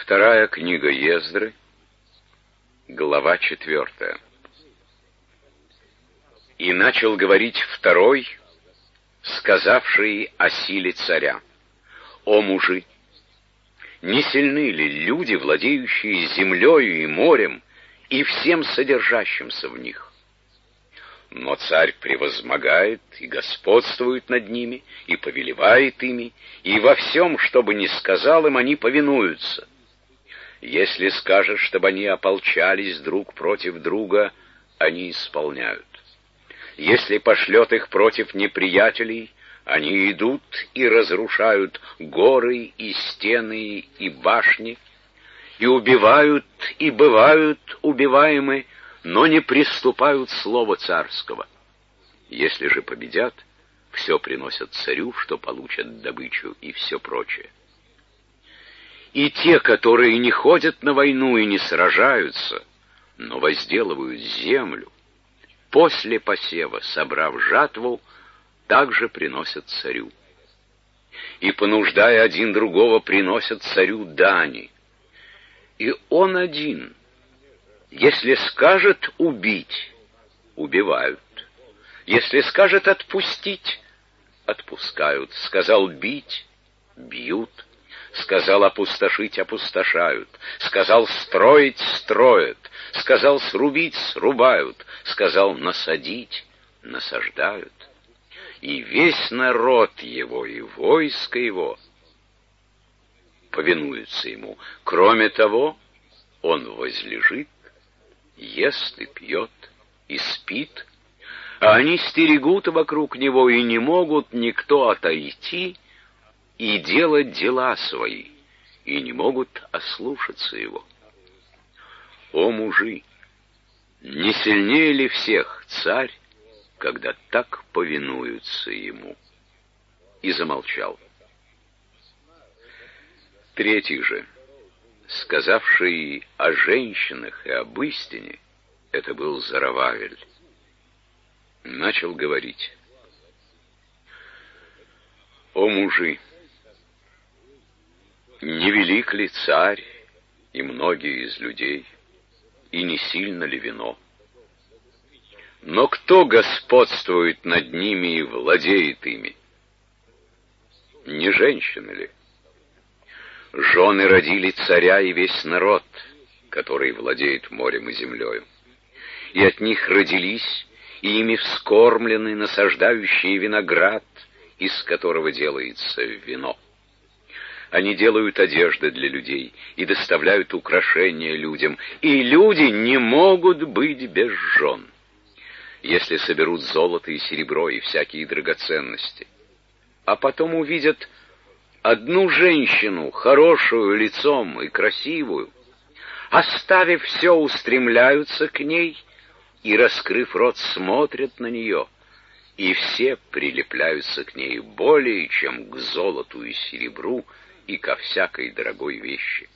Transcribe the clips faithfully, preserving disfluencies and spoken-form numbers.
Вторая книга Ездры, глава четвертая. И начал говорить второй, сказавший о силе царя: «О мужи, не сильны ли люди, владеющие землею и морем, и всем содержащимся в них? Но царь превозмогает и господствует над ними, и повелевает ими, и во всем, что бы ни сказал им, они повинуются. Если скажет, чтобы они ополчались друг против друга, они исполняют. Если пошлет их против неприятелей, они идут и разрушают горы и стены и башни, и убивают, и бывают убиваемы, но не приступают слова царского. Если же победят, все приносят царю, что получат добычу, и все прочее. И те, которые не ходят на войну и не сражаются, но возделывают землю, после посева, собрав жатву, также приносят царю. И, понуждая один другого, приносят царю дани. И он один, если скажет убить, убивают. Если скажет отпустить, отпускают. Сказал бить, бьют. Сказал опустошить, опустошают. Сказал строить, строят. Сказал срубить, срубают. Сказал насадить, насаждают. И весь народ его, и войско его повинуются ему. Кроме того, он возлежит, ест и пьет, и спит, а они стерегут вокруг него, и не могут никто отойти и делать дела свои, и не могут ослушаться его. О мужи, не сильнее ли всех царь, когда так повинуются ему?» И замолчал. Третий же, сказавший о женщинах и об истине, это был Зоровавель. Начал говорить: «О мужи, не велик ли царь и многие из людей, и не сильно ли вино? Но кто господствует над ними и владеет ими? Не женщины ли? Жены родили царя и весь народ, который владеет морем и землею. И от них родились, и ими вскормлены насаждающие виноград, из которого делается вино. Они делают одежды для людей и доставляют украшения людям, и люди не могут быть без жен. Если соберут золото и серебро и всякие драгоценности, а потом увидят одну женщину, хорошую лицом и красивую, оставив все, устремляются к ней и, раскрыв рот, смотрят на нее, и все прилепляются к ней более, чем к золоту и серебру и ко всякой дорогой вещи.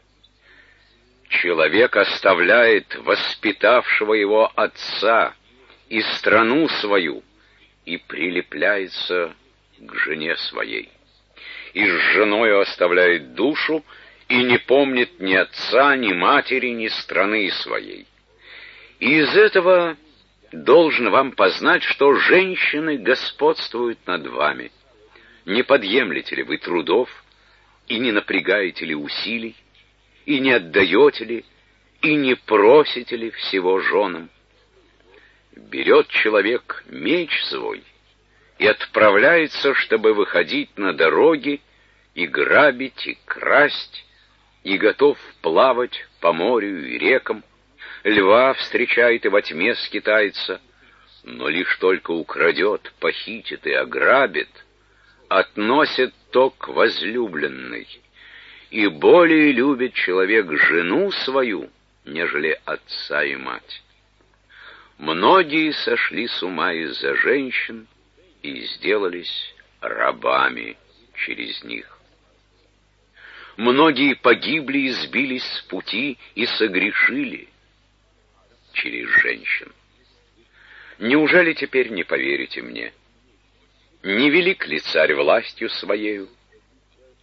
Человек оставляет воспитавшего его отца и страну свою и прилепляется к жене своей, и с женою оставляет душу и не помнит ни отца, ни матери, ни страны своей. И из этого должен вам познать, что женщины господствуют над вами. Не подъемлете ли вы трудов, и не напрягаете ли усилий, и не отдаете ли, и не просите ли всего женам? Берет человек меч свой и отправляется, чтобы выходить на дороги и грабить, и красть, и готов плавать по морю и рекам, льва встречает и во тьме скитается, но лишь только украдет, похитит и ограбит, относит то к возлюбленной, и более любит человек жену свою, нежели отца и мать. Многие сошли с ума из-за женщин и сделались рабами через них. Многие погибли и сбились с пути и согрешили через женщин. Неужели теперь не поверите мне? Не велик ли царь властью своею?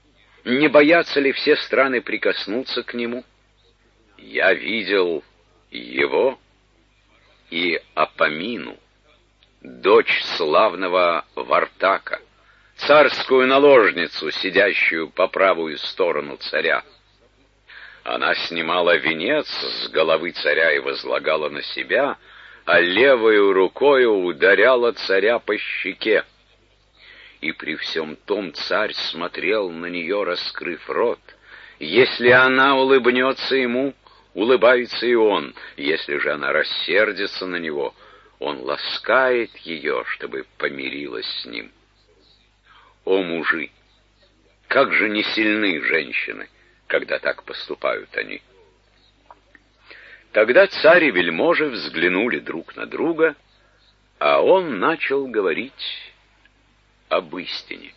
Не боятся ли все страны прикоснуться к нему? Я видел его и Апамину, дочь славного Вартака, царскую наложницу, сидящую по правую сторону царя. Она снимала венец с головы царя и возлагала на себя, а левою рукою ударяла царя по щеке. И при всем том царь смотрел на нее, раскрыв рот. Если она улыбнется ему, улыбается и он. Если же она рассердится на него, он ласкает ее, чтобы помирилась с ним. О, мужи! Как же не сильны женщины, когда так поступают они! Тогда царь и вельможи взглянули друг на друга, а он начал говорить об истине.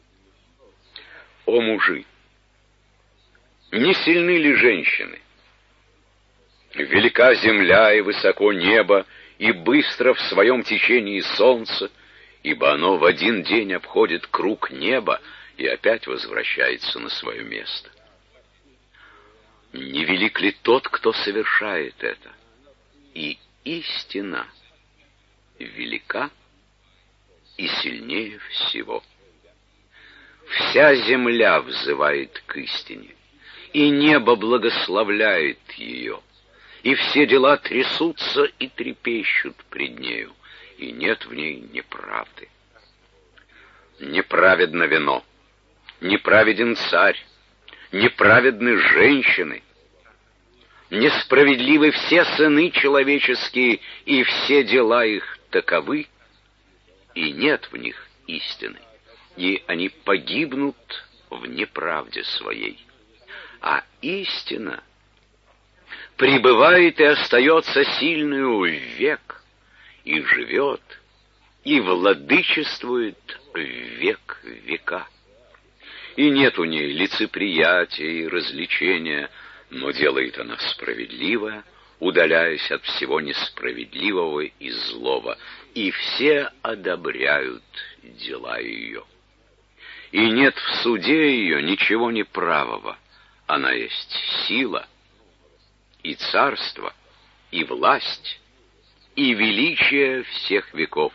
О, мужи! Не сильны ли женщины? Велика земля и высоко небо, и быстро в своем течении солнце, ибо оно в один день обходит круг неба и опять возвращается на свое место. Не велик ли тот, кто совершает это? И истина велика и сильнее всего. Вся земля взывает к истине, и небо благословляет ее, и все дела трясутся и трепещут пред нею, и нет в ней неправды. Неправедно вино, неправеден царь, неправедны женщины, несправедливы все сыны человеческие, и все дела их таковы, и нет в них истины, и они погибнут в неправде своей. А истина пребывает и остается сильную век, и живет, и владычествует век века. И нет у ней лицеприятия и развлечения, но делает она справедливое, удаляясь от всего несправедливого и злого, и все одобряют дела ее. И нет в суде ее ничего неправого, она есть сила, и царство, и власть, и величие всех веков.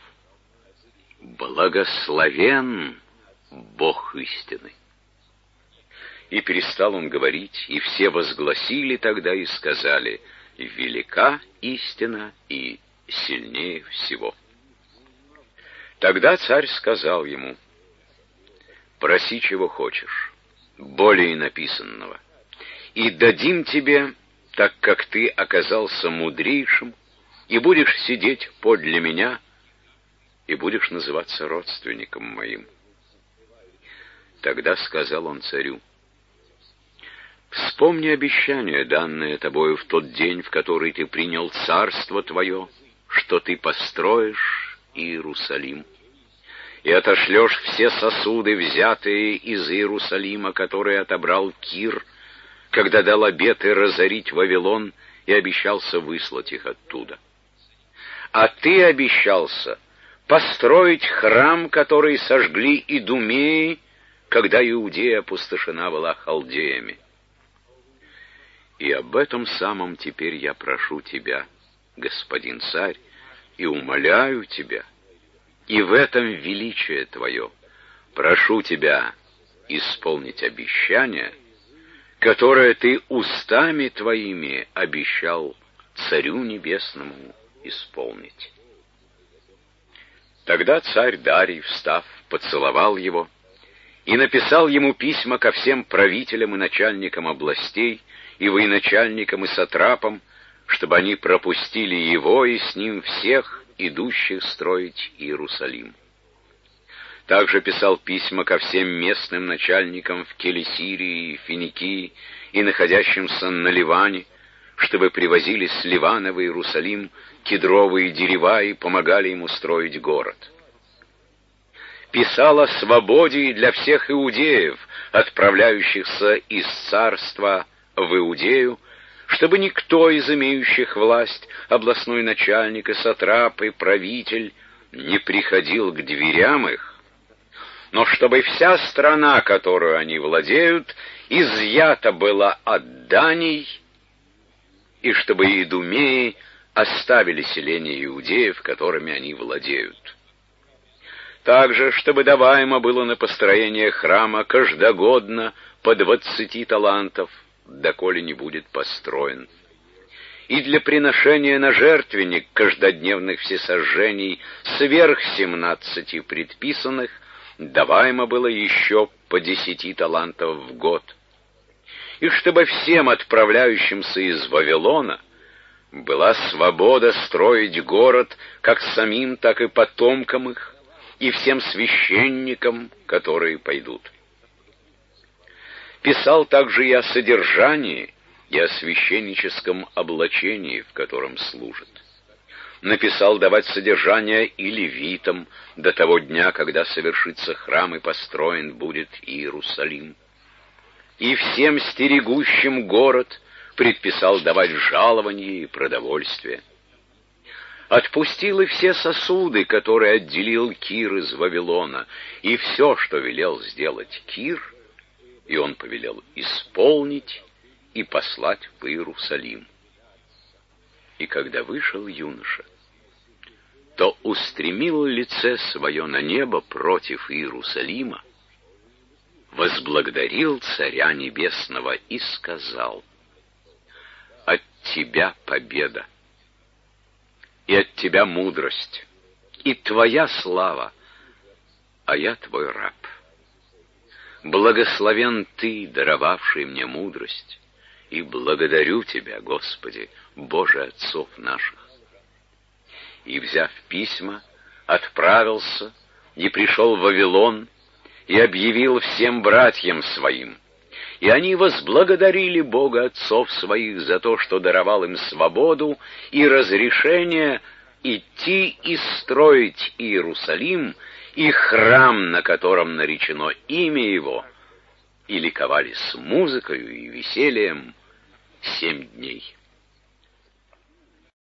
Благословен Бог истины. И перестал он говорить, и все возгласили тогда и сказали: велика истина и сильнее всего. Тогда царь сказал ему: проси, чего хочешь, более написанного, и дадим тебе, так как ты оказался мудрейшим, и будешь сидеть подле меня, и будешь называться родственником моим. Тогда сказал он царю: вспомни обещание, данное тобою в тот день, в который ты принял царство твое, что ты построишь Иерусалим, и отошлешь все сосуды, взятые из Иерусалима, которые отобрал Кир, когда дал обеты разорить Вавилон и обещался выслать их оттуда. А ты обещался построить храм, который сожгли идумеи, когда Иудея опустошена была халдеями. И об этом самом теперь я прошу тебя, господин царь, и умоляю тебя, и в этом величие твое прошу тебя исполнить обещание, которое ты устами твоими обещал Царю Небесному исполнить. Тогда царь Дарий, встав, поцеловал его и написал ему письма ко всем правителям и начальникам областей, и военачальникам и сатрапам, чтобы они пропустили его и с ним всех, идущих строить Иерусалим. Также писал письма ко всем местным начальникам в Келесирии и Финикии и находящимся на Ливане, чтобы привозили с Ливана в Иерусалим кедровые дерева и помогали ему строить город. Писал о свободе для всех иудеев, отправляющихся из царства в Иудею, чтобы никто из имеющих власть, областной начальник и сатрап и правитель, не приходил к дверям их, но чтобы вся страна, которую они владеют, изъята была от даний, и чтобы идумеи оставили селения иудеев, которыми они владеют. Также, чтобы даваемо было на построение храма каждогодно по двадцати талантов, доколе не будет построен. И для приношения на жертвенник каждодневных всесожжений сверх семнадцати предписанных даваемо было еще по десяти талантов в год. И чтобы всем отправляющимся из Вавилона была свобода строить город как самим, так и потомкам их, и всем священникам, которые пойдут. Писал также и о содержании, и о священническом облачении, в котором служат. Написал давать содержание и левитам до того дня, когда совершится храм и построен будет Иерусалим. И всем стерегущим город предписал давать жалование и продовольствие. Отпустил и все сосуды, которые отделил Кир из Вавилона, и все, что велел сделать Кир, и он повелел исполнить и послать в Иерусалим. И когда вышел юноша, то устремил лице свое на небо против Иерусалима, возблагодарил Царя Небесного и сказал: «От Тебя победа, и от Тебя мудрость, и Твоя слава, а я Твой раб. Благословен Ты, даровавший мне мудрость, и благодарю Тебя, Господи, Боже отцов наших». И, взяв письма, отправился и пришел в Вавилон, и объявил всем братьям своим. И они возблагодарили Бога отцов своих за то, что даровал им свободу и разрешение идти и строить Иерусалим и храм, на котором наречено имя Его, и ликовали с музыкою и весельем семь дней.